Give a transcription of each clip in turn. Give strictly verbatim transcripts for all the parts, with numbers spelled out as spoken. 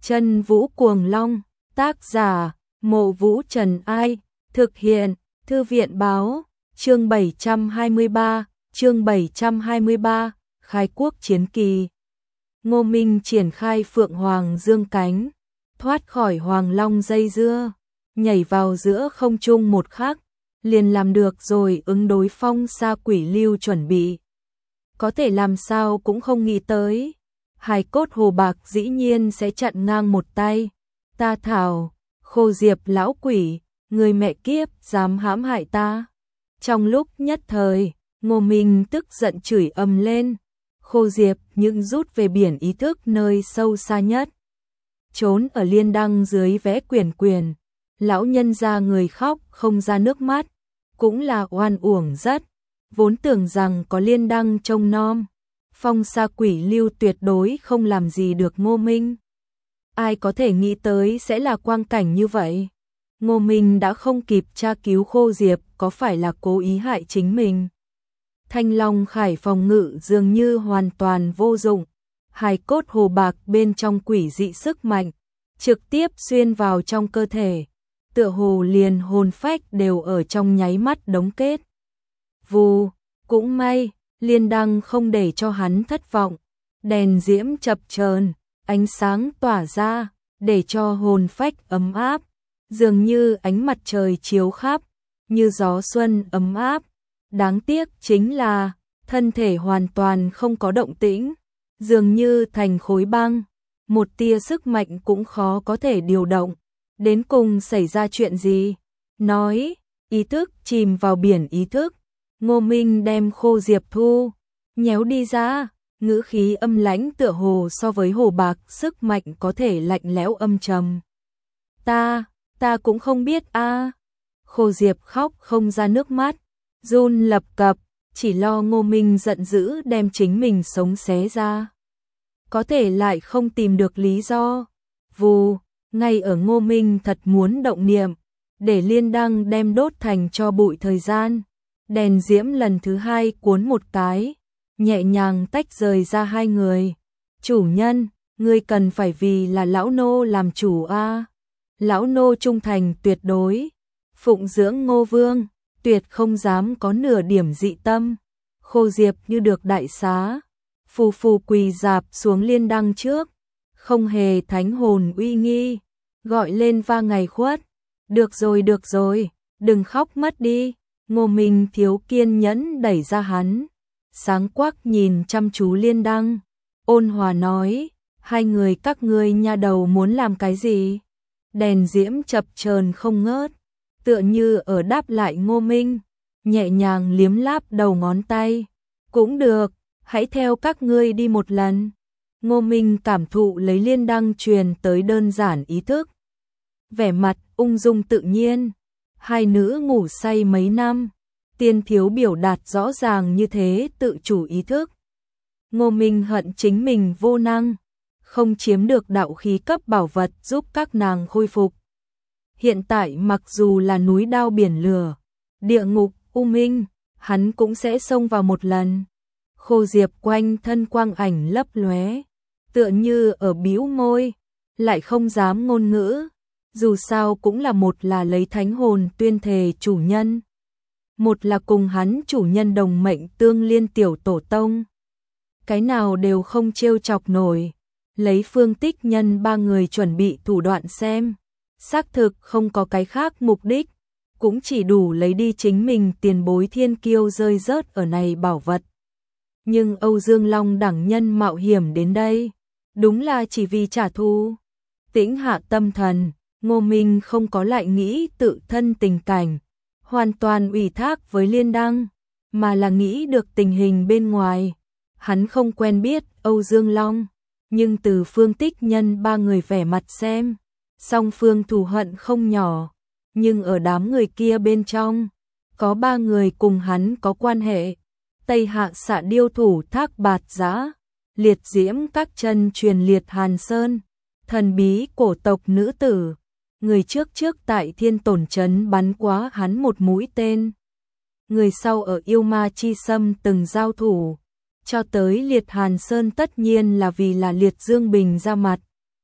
Chân Vũ Cuồng Long, tác giả, Mộ Vũ Trần Ai, thực hiện, Thư viện Báo, chương bảy trăm hai mươi ba, chương bảy trăm hai mươi ba, khai quốc chiến kỳ. Ngô Minh triển khai Phượng Hoàng dương cánh, thoát khỏi Hoàng Long dây dưa, nhảy vào giữa không trung một khắc, liền làm được rồi ứng đối Phong Sa Quỷ Lưu chuẩn bị. Có thể làm sao cũng không nghĩ tới, hài cốt hồ bạc dĩ nhiên sẽ chặn ngang một tay. Ta thảo, Khô Diệp lão quỷ, người mẹ kiếp dám hãm hại ta. Trong lúc nhất thời, Ngô Minh tức giận chửi ầm lên. Khô Diệp nhưng rút về biển ý thức nơi sâu xa nhất, trốn ở liên đăng dưới vẽ quyển quyền. Lão nhân ra người khóc không ra nước mắt, cũng là oan uổng rất. Vốn tưởng rằng có liên đăng trông nom, Phong Sa Quỷ Lưu tuyệt đối không làm gì được Ngô Minh. Ai có thể nghĩ tới sẽ là quang cảnh như vậy. Ngô Minh đã không kịp tra cứu Khô Diệp có phải là cố ý hại chính mình. Thanh Long Khải phòng ngự dường như hoàn toàn vô dụng, hài cốt hồ bạc bên trong quỷ dị sức mạnh, trực tiếp xuyên vào trong cơ thể, tựa hồ liền hồn phách đều ở trong nháy mắt đóng kết. Vù, cũng may, liên đăng không để cho hắn thất vọng, đèn diễm chập chờn, ánh sáng tỏa ra, để cho hồn phách ấm áp, dường như ánh mặt trời chiếu khắp, như gió xuân ấm áp. Đáng tiếc chính là, thân thể hoàn toàn không có động tĩnh, dường như thành khối băng, một tia sức mạnh cũng khó có thể điều động. Đến cùng xảy ra chuyện gì? Nói, ý thức chìm vào biển ý thức. Ngô Minh đem Khô Diệp thu, nhéo đi ra, ngữ khí âm lãnh tựa hồ so với hồ bạc sức mạnh có thể lạnh lẽo âm trầm. Ta, ta cũng không biết a. À. Khô Diệp khóc không ra nước mắt, run lập cập, chỉ lo Ngô Minh giận dữ đem chính mình sống xé ra. Có thể lại không tìm được lý do. Vù, ngay ở Ngô Minh thật muốn động niệm, để liên đăng đem đốt thành cho bụi thời gian. Đèn diễm lần thứ hai cuốn một cái, nhẹ nhàng tách rời ra hai người. Chủ nhân, ngươi cần phải vì là lão nô làm chủ a. À. Lão nô trung thành tuyệt đối, phụng dưỡng Ngô Vương, tuyệt không dám có nửa điểm dị tâm. Khô Diệp như được đại xá, phù phù quỳ dạp xuống liên đăng trước, không hề thánh hồn uy nghi, gọi lên va ngày khuất. Được rồi được rồi, đừng khóc mất đi. Ngô Minh thiếu kiên nhẫn đẩy ra hắn, sáng quắc nhìn chăm chú liên đăng, ôn hòa nói, hai người các ngươi nha đầu muốn làm cái gì? Đèn diễm chập chờn không ngớt, tựa như ở đáp lại Ngô Minh, nhẹ nhàng liếm láp đầu ngón tay. Cũng được, hãy theo các ngươi đi một lần. Ngô Minh cảm thụ lấy liên đăng truyền tới đơn giản ý thức, vẻ mặt ung dung tự nhiên. Hai nữ ngủ say mấy năm, tiên thiếu biểu đạt rõ ràng như thế tự chủ ý thức. Ngô Minh hận chính mình vô năng, không chiếm được đạo khí cấp bảo vật giúp các nàng khôi phục. Hiện tại mặc dù là núi đao biển lửa, địa ngục, u minh, hắn cũng sẽ xông vào một lần. Khô Diệp quanh thân quang ảnh lấp lóe, tựa như ở bĩu môi, lại không dám ngôn ngữ. Dù sao cũng là một là lấy thánh hồn tuyên thề chủ nhân, một là cùng hắn chủ nhân đồng mệnh tương liên tiểu tổ tông. Cái nào đều không trêu chọc nổi, lấy Phương Tích Nhân ba người chuẩn bị thủ đoạn xem. Xác thực không có cái khác mục đích, cũng chỉ đủ lấy đi chính mình tiền bối thiên kiêu rơi rớt ở này bảo vật. Nhưng Âu Dương Long đẳng nhân mạo hiểm đến đây, đúng là chỉ vì trả thù. Tĩnh hạ tâm thần, Ngô Minh không có lại nghĩ tự thân tình cảnh, hoàn toàn ủy thác với liên đăng, mà là nghĩ được tình hình bên ngoài. Hắn không quen biết Âu Dương Long, nhưng từ Phương Tích Nhân ba người vẻ mặt xem, song phương thù hận không nhỏ, nhưng ở đám người kia bên trong, có ba người cùng hắn có quan hệ. Tây Hạ Xạ Điêu thủ Thác Bạt Giã, liệt diễm các chân truyền liệt Hàn Sơn, thần bí cổ tộc nữ tử. Người trước trước tại Thiên Tổn Trấn bắn quá hắn một mũi tên, người sau ở Yêu Ma Chi Sâm từng giao thủ, cho tới liệt Hàn Sơn tất nhiên là vì là liệt Dương Bình ra mặt.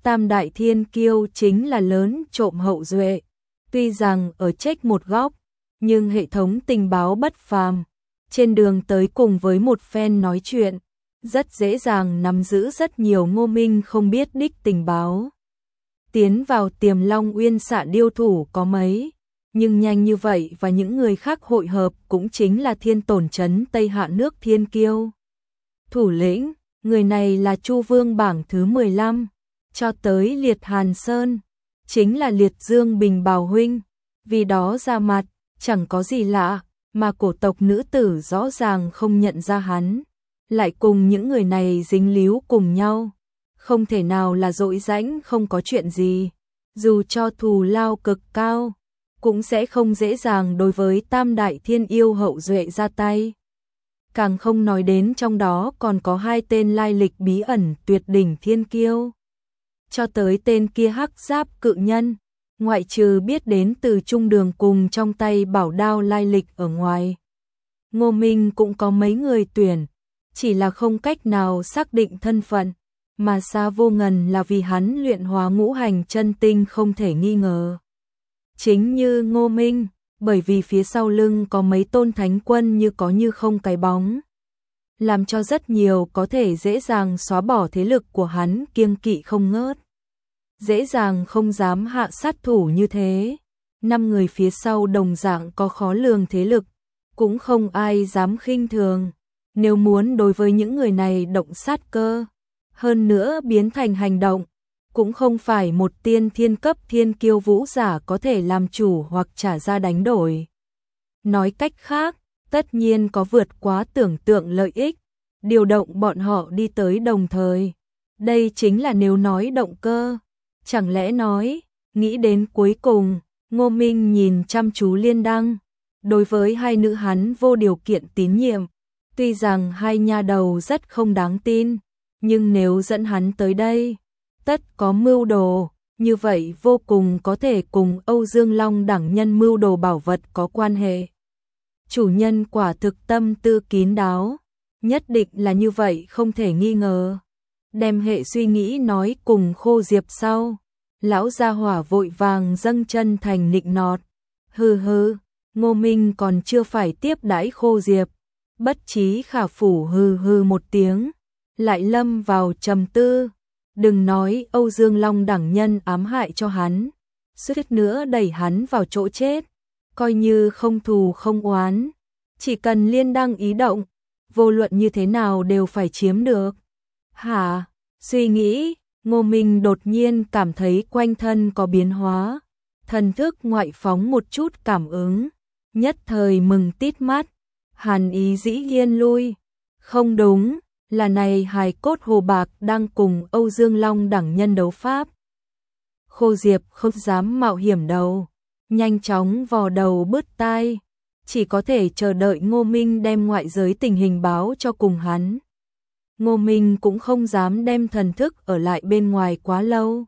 Tam Đại Thiên Kiêu chính là lớn trộm hậu duệ. Tuy rằng ở trách một góc, nhưng hệ thống tình báo bất phàm. Trên đường tới cùng với một phen nói chuyện, rất dễ dàng nắm giữ rất nhiều Ngô Minh không biết đích tình báo. Tiến vào Tiềm Long Uyên xạ điêu thủ có mấy, nhưng nhanh như vậy và những người khác hội hợp cũng chính là Thiên Tổn trấn Tây Hạ nước Thiên Kiêu. Thủ lĩnh, người này là Chu Vương bảng thứ mười lăm, cho tới Liệt Hàn Sơn, chính là Liệt Dương Bình Bào huynh, vì đó ra mặt, chẳng có gì lạ, mà cổ tộc nữ tử rõ ràng không nhận ra hắn, lại cùng những người này dính líu cùng nhau, không thể nào là dỗi rãnh không có chuyện gì, dù cho thù lao cực cao, cũng sẽ không dễ dàng đối với Tam Đại Thiên Yêu hậu duệ ra tay. Càng không nói đến trong đó còn có hai tên lai lịch bí ẩn tuyệt đỉnh thiên kiêu. Cho tới tên kia hắc giáp cự nhân, ngoại trừ biết đến từ trung đường cùng trong tay bảo đao lai lịch ở ngoài. Ngô Minh cũng có mấy người tuyển, chỉ là không cách nào xác định thân phận, mà Sa Vô Ngần là vì hắn luyện hóa ngũ hành chân tinh không thể nghi ngờ. Chính như Ngô Minh, bởi vì phía sau lưng có mấy tôn thánh quân như có như không cái bóng, làm cho rất nhiều có thể dễ dàng xóa bỏ thế lực của hắn kiêng kỵ không ngớt. Dễ dàng không dám hạ sát thủ như thế. Năm người phía sau đồng dạng có khó lường thế lực, cũng không ai dám khinh thường. Nếu muốn đối với những người này động sát cơ, hơn nữa biến thành hành động, cũng không phải một tiên thiên cấp thiên kiêu vũ giả có thể làm chủ hoặc trả ra đánh đổi. Nói cách khác, tất nhiên có vượt quá tưởng tượng lợi ích, điều động bọn họ đi tới đồng thời. Đây chính là nếu nói động cơ. Chẳng lẽ nói, nghĩ đến cuối cùng, Ngô Minh nhìn chăm chú Liên Đăng, đối với hai nữ hắn vô điều kiện tín nhiệm, tuy rằng hai nha đầu rất không đáng tin, nhưng nếu dẫn hắn tới đây, tất có mưu đồ, như vậy vô cùng có thể cùng Âu Dương Long đẳng nhân mưu đồ bảo vật có quan hệ. Chủ nhân quả thực tâm tư kín đáo, nhất định là như vậy không thể nghi ngờ. Đem hệ suy nghĩ nói cùng Khô Diệp sau, lão gia hỏa vội vàng dâng chân thành nịnh nọt. Hừ hừ, Ngô Minh còn chưa phải tiếp đãi Khô Diệp, bất trí khả phủ hừ hừ một tiếng, lại lâm vào trầm tư. Đừng nói Âu Dương Long đẳng nhân ám hại cho hắn, suýt nữa đẩy hắn vào chỗ chết, coi như không thù không oán, chỉ cần Liên Đăng ý động, vô luận như thế nào đều phải chiếm được. Hả? Suy nghĩ, Ngô Minh đột nhiên cảm thấy quanh thân có biến hóa, thần thức ngoại phóng một chút cảm ứng, nhất thời mừng tít mắt, hàn ý dĩ nhiên lui. Không đúng, là này hài cốt hồ bạc đang cùng Âu Dương Long đẳng nhân đấu pháp. Khô Diệp không dám mạo hiểm đầu, nhanh chóng vò đầu bứt tai, chỉ có thể chờ đợi Ngô Minh đem ngoại giới tình hình báo cho cùng hắn. Ngô Minh cũng không dám đem thần thức ở lại bên ngoài quá lâu.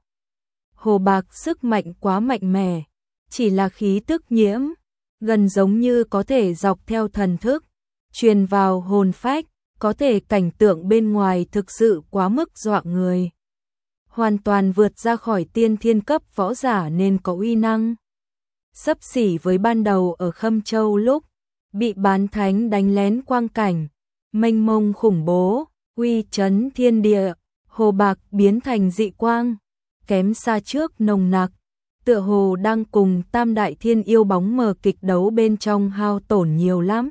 Hồ bạc sức mạnh quá mạnh mẽ, chỉ là khí tức nhiễm, gần giống như có thể dọc theo thần thức, truyền vào hồn phách, có thể cảnh tượng bên ngoài thực sự quá mức dọa người. Hoàn toàn vượt ra khỏi tiên thiên cấp võ giả nên có uy năng. Xấp xỉ với ban đầu ở Khâm Châu lúc, bị bán thánh đánh lén quang cảnh, mênh mông khủng bố, uy chấn thiên địa, hồ bạc biến thành dị quang, kém xa trước nồng nặc, tựa hồ đang cùng Tam Đại Thiên Yêu bóng mờ kịch đấu bên trong hao tổn nhiều lắm.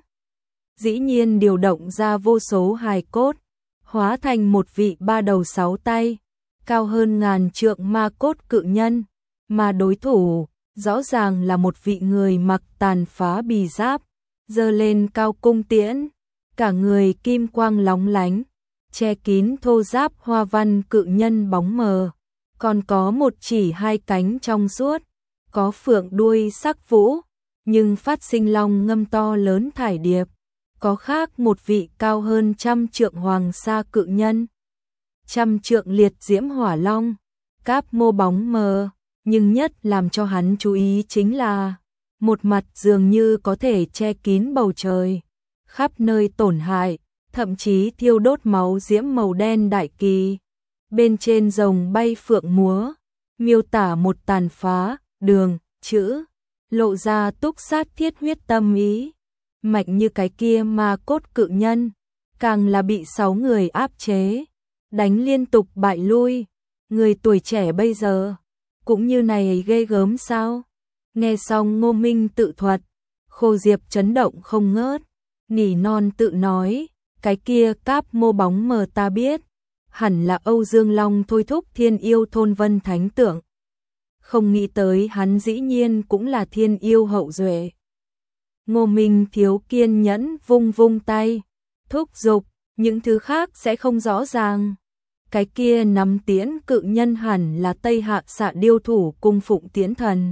Dĩ nhiên điều động ra vô số hài cốt, hóa thành một vị ba đầu sáu tay, cao hơn ngàn trượng ma cốt cự nhân, mà đối thủ rõ ràng là một vị người mặc tàn phá bì giáp, giơ lên cao cung tiễn, cả người kim quang lóng lánh, che kín thô giáp hoa văn cự nhân bóng mờ, còn có một chỉ hai cánh trong suốt, có phượng đuôi sắc vũ, nhưng phát sinh long ngâm to lớn thải điệp, có khác một vị cao hơn trăm trượng hoàng sa cự nhân, trăm trượng liệt diễm hỏa long, cáp mô bóng mờ, nhưng nhất làm cho hắn chú ý chính là một mặt dường như có thể che kín bầu trời, khắp nơi tổn hại, thậm chí thiêu đốt máu diễm màu đen đại kỳ. bên trên rồng bay phượng múa, miêu tả một tàn phá, đường, chữ, lộ ra túc sát thiết huyết tâm ý. Mạnh như cái kia ma cốt cự nhân, càng là bị sáu người áp chế, đánh liên tục bại lui. Người tuổi trẻ bây giờ, cũng như này ghê gớm sao? Nghe xong Ngô Minh tự thuật, Khô Diệp chấn động không ngớt, nỉ non tự nói, cái kia cáp mô bóng mờ ta biết, hẳn là Âu Dương Long thôi thúc thiên yêu thôn vân thánh tượng. Không nghĩ tới hắn dĩ nhiên cũng là thiên yêu hậu duệ. Ngô Minh thiếu kiên nhẫn vung vung tay, thúc giục, những thứ khác sẽ không rõ ràng. Cái kia nắm tiễn cự nhân hẳn là Tây Hạ Xạ Điêu thủ cung phụng tiễn thần.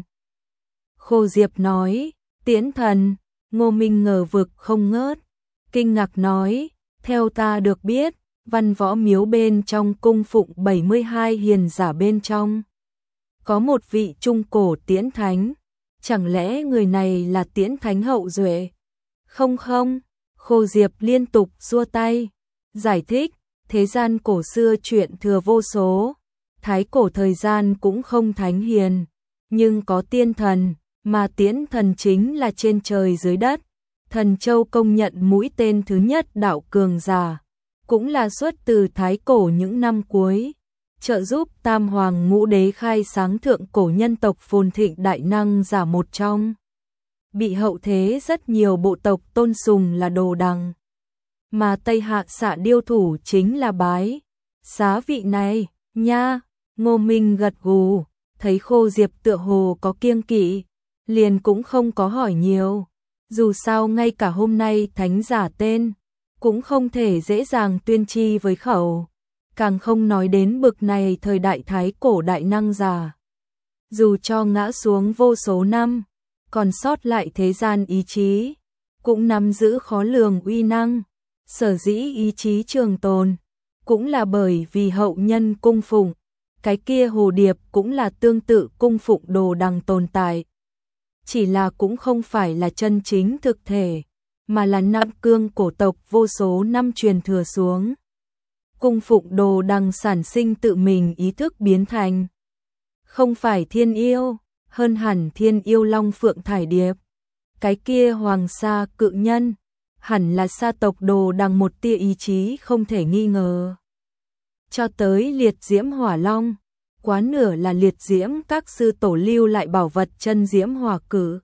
Khô Diệp nói, tiễn thần, Ngô Minh ngờ vực không ngớt, kinh ngạc nói, theo ta được biết, văn võ miếu bên trong cung phụng bảy mươi hai hiền giả bên trong. Có một vị trung cổ tiễn thánh, chẳng lẽ người này là tiễn thánh hậu duệ? Không không, Khô Diệp liên tục xua tay, giải thích, thế gian cổ xưa chuyện thừa vô số, thái cổ thời gian cũng không thánh hiền, nhưng có tiên thần, mà tiễn thần chính là trên trời dưới đất. Thần Châu công nhận mũi tên thứ nhất đạo cường giả, cũng là xuất từ thái cổ những năm cuối, trợ giúp Tam Hoàng Ngũ Đế khai sáng thượng cổ nhân tộc phồn thịnh đại năng giả một trong. Bị hậu thế rất nhiều bộ tộc tôn sùng là đồ đằng. Mà Tây Hạ Xạ Điêu thủ chính là bái xá vị này, nha. Ngô Minh gật gù, thấy Khô Diệp tựa hồ có kiêng kỵ, liền cũng không có hỏi nhiều. Dù sao ngay cả hôm nay thánh giả tên, cũng không thể dễ dàng tuyên chi với khẩu, càng không nói đến bực này thời đại thái cổ đại năng giả. Dù cho ngã xuống vô số năm, còn sót lại thế gian ý chí, cũng nắm giữ khó lường uy năng. Sở dĩ ý chí trường tồn, cũng là bởi vì hậu nhân cung phụng, cái kia hồ điệp cũng là tương tự cung phụng đồ đằng tồn tại. Chỉ là cũng không phải là chân chính thực thể, mà là Nam Cương cổ tộc vô số năm truyền thừa xuống. Cung phụng đồ đằng sản sinh tự mình ý thức biến thành. Không phải thiên yêu, hơn hẳn thiên yêu long phượng thải điệp. Cái kia hoàng sa cự nhân, hẳn là sa tộc đồ đằng một tia ý chí không thể nghi ngờ. Cho tới liệt diễm hỏa long, quá nửa là liệt diễm các sư tổ lưu lại bảo vật chân diễm hỏa cử.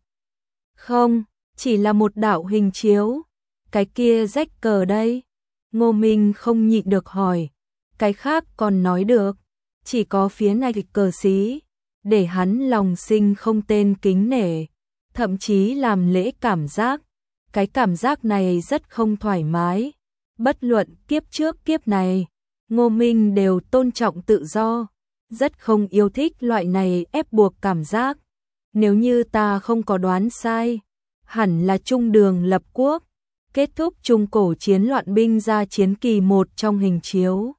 Không, chỉ là một đạo hình chiếu, cái kia rách cờ đây. Ngô Minh không nhịn được hỏi, cái khác còn nói được, chỉ có phía này cờ xí, để hắn lòng sinh không tên kính nể, thậm chí làm lễ cảm giác. Cái cảm giác này rất không thoải mái. Bất luận kiếp trước kiếp này, Ngô Minh đều tôn trọng tự do, rất không yêu thích loại này ép buộc cảm giác. Nếu như ta không có đoán sai, hẳn là trung đường lập quốc, kết thúc trung cổ chiến loạn binh ra chiến kỳ một trong hình chiếu.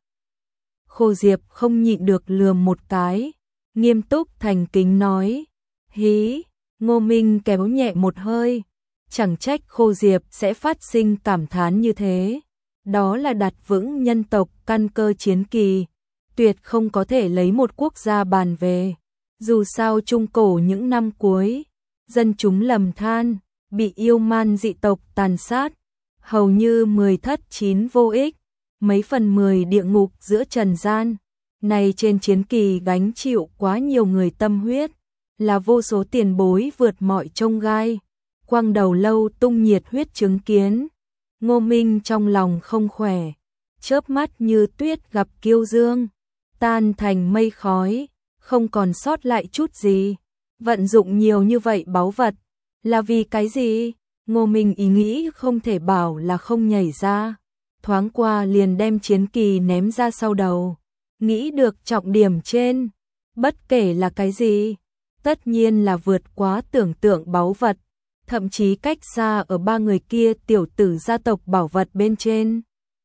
Khô Diệp không nhịn được lườm một cái, nghiêm túc thành kính nói, hí. Ngô Minh kéo nhẹ một hơi, chẳng trách Khô Diệp sẽ phát sinh cảm thán như thế. Đó là đặt vững nhân tộc căn cơ chiến kỳ, tuyệt không có thể lấy một quốc gia bàn về. Dù sao trung cổ những năm cuối, dân chúng lầm than, bị yêu man dị tộc tàn sát, hầu như mười thất chín vô ích, mấy phần mười địa ngục giữa trần gian. Này trên chiến kỳ gánh chịu quá nhiều người tâm huyết, là vô số tiền bối vượt mọi chông gai, quang đầu lâu tung nhiệt huyết chứng kiến. Ngô Minh trong lòng không khỏe, chớp mắt như tuyết gặp kiêu dương, tan thành mây khói, không còn sót lại chút gì. Vận dụng nhiều như vậy báu vật, là vì cái gì? Ngô Minh ý nghĩ không thể bảo là không nhảy ra, thoáng qua liền đem chiến kỳ ném ra sau đầu, nghĩ được trọng điểm trên, bất kể là cái gì, tất nhiên là vượt quá tưởng tượng báu vật, thậm chí cách xa ở ba người kia tiểu tử gia tộc bảo vật bên trên.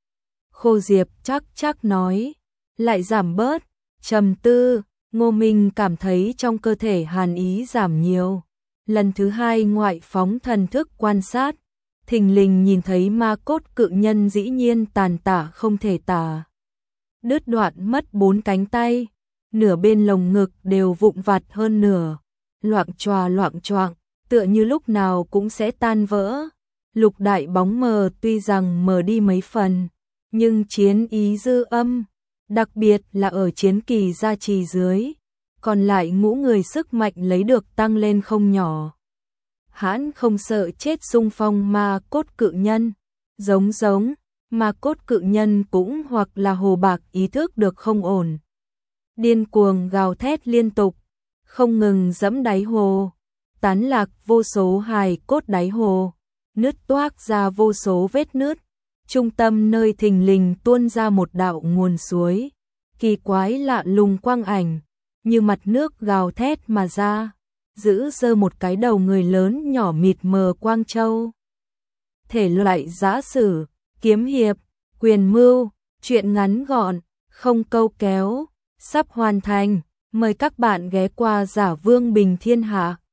Khô Diệp chắc chắc nói, lại giảm bớt, trầm tư. Ngô Minh cảm thấy trong cơ thể hàn ý giảm nhiều. Lần thứ hai ngoại phóng thần thức quan sát, thình lình nhìn thấy ma cốt cự nhân dĩ nhiên tàn tả không thể tả. đứt đoạn mất bốn cánh tay, nửa bên lồng ngực đều vụn vặt hơn nửa, loạng choạng loạng choạng, tựa như lúc nào cũng sẽ tan vỡ. Lục đại bóng mờ tuy rằng mờ đi mấy phần, nhưng chiến ý dư âm, đặc biệt là ở chiến kỳ gia trì dưới, còn lại ngũ người sức mạnh lấy được tăng lên không nhỏ. Hãn không sợ chết xung phong ma cốt cự nhân, giống giống, ma cốt cự nhân cũng hoặc là hồ bạc ý thức được không ổn. Điên cuồng gào thét liên tục, không ngừng dẫm đáy hồ, tán lạc vô số hài cốt đáy hồ, nứt toác ra vô số vết nứt, trung tâm nơi thình lình tuôn ra một đạo nguồn suối, kỳ quái lạ lùng quang ảnh, như mặt nước gào thét mà ra, giữ dơ một cái đầu người lớn nhỏ mịt mờ quang châu. Thể loại giã sử, kiếm hiệp, quyền mưu, truyện ngắn gọn, không câu kéo, sắp hoàn thành, mời các bạn ghé qua Giả Vương Bình Thiên Hạ.